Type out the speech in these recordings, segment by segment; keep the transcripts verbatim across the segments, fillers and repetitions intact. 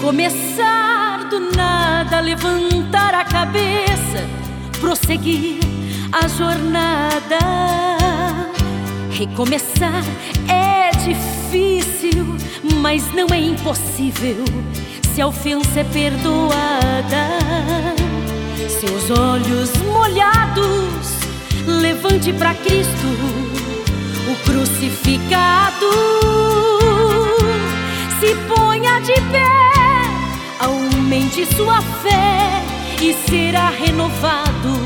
Recomeçar do nada, levantar a cabeça, prosseguir a jornada. Recomeçar é difícil, mas não é impossível se a ofensa é perdoada. Seus olhos molhados, levante para Cristo, o crucificado. Se ponha de pé, aumente sua fé e será renovado.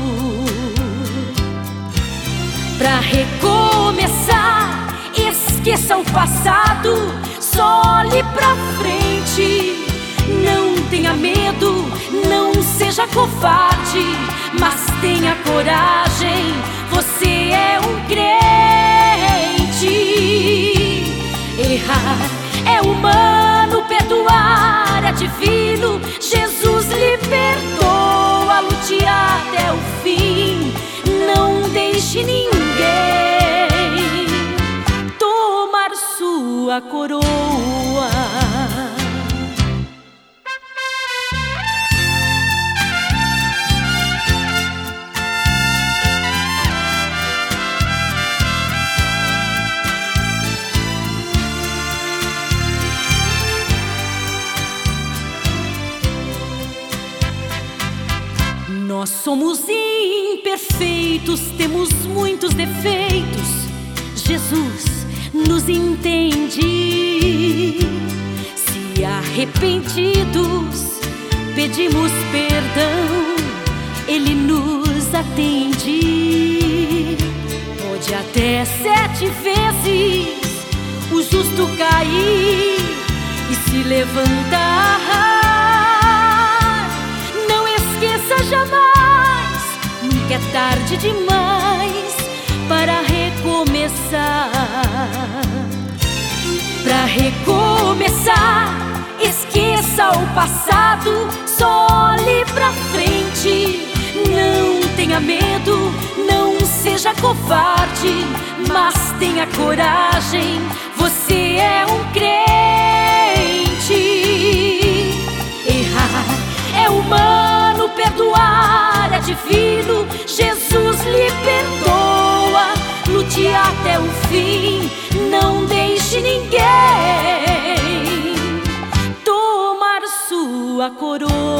Pra recomeçar, esqueça o passado, só olhe pra frente. Não tenha medo, não seja covarde, mas tenha coragem, você é um crente. Errar é humano, perdoar é divino. Jesus lhe perdoa, lute até o fim. Não deixe ninguém tomar sua coroa. Nós somos imperfeitos, temos muitos defeitos. Jesus nos entende. Se arrependidos pedimos perdão, Ele nos atende. Pode até sete vezes o justo cair e se levantar. Não esqueça jamais, nunca é tarde demais para recomeçar. Pra recomeçar, esqueça o passado, só olhe pra frente. Não tenha medo, não seja covarde, mas tenha coragem, você é um crente. Errar é humano, perdoar é divino. Jesus lhe perdoa, lute até o fim. Não deixe ninguém tomar sua coroa.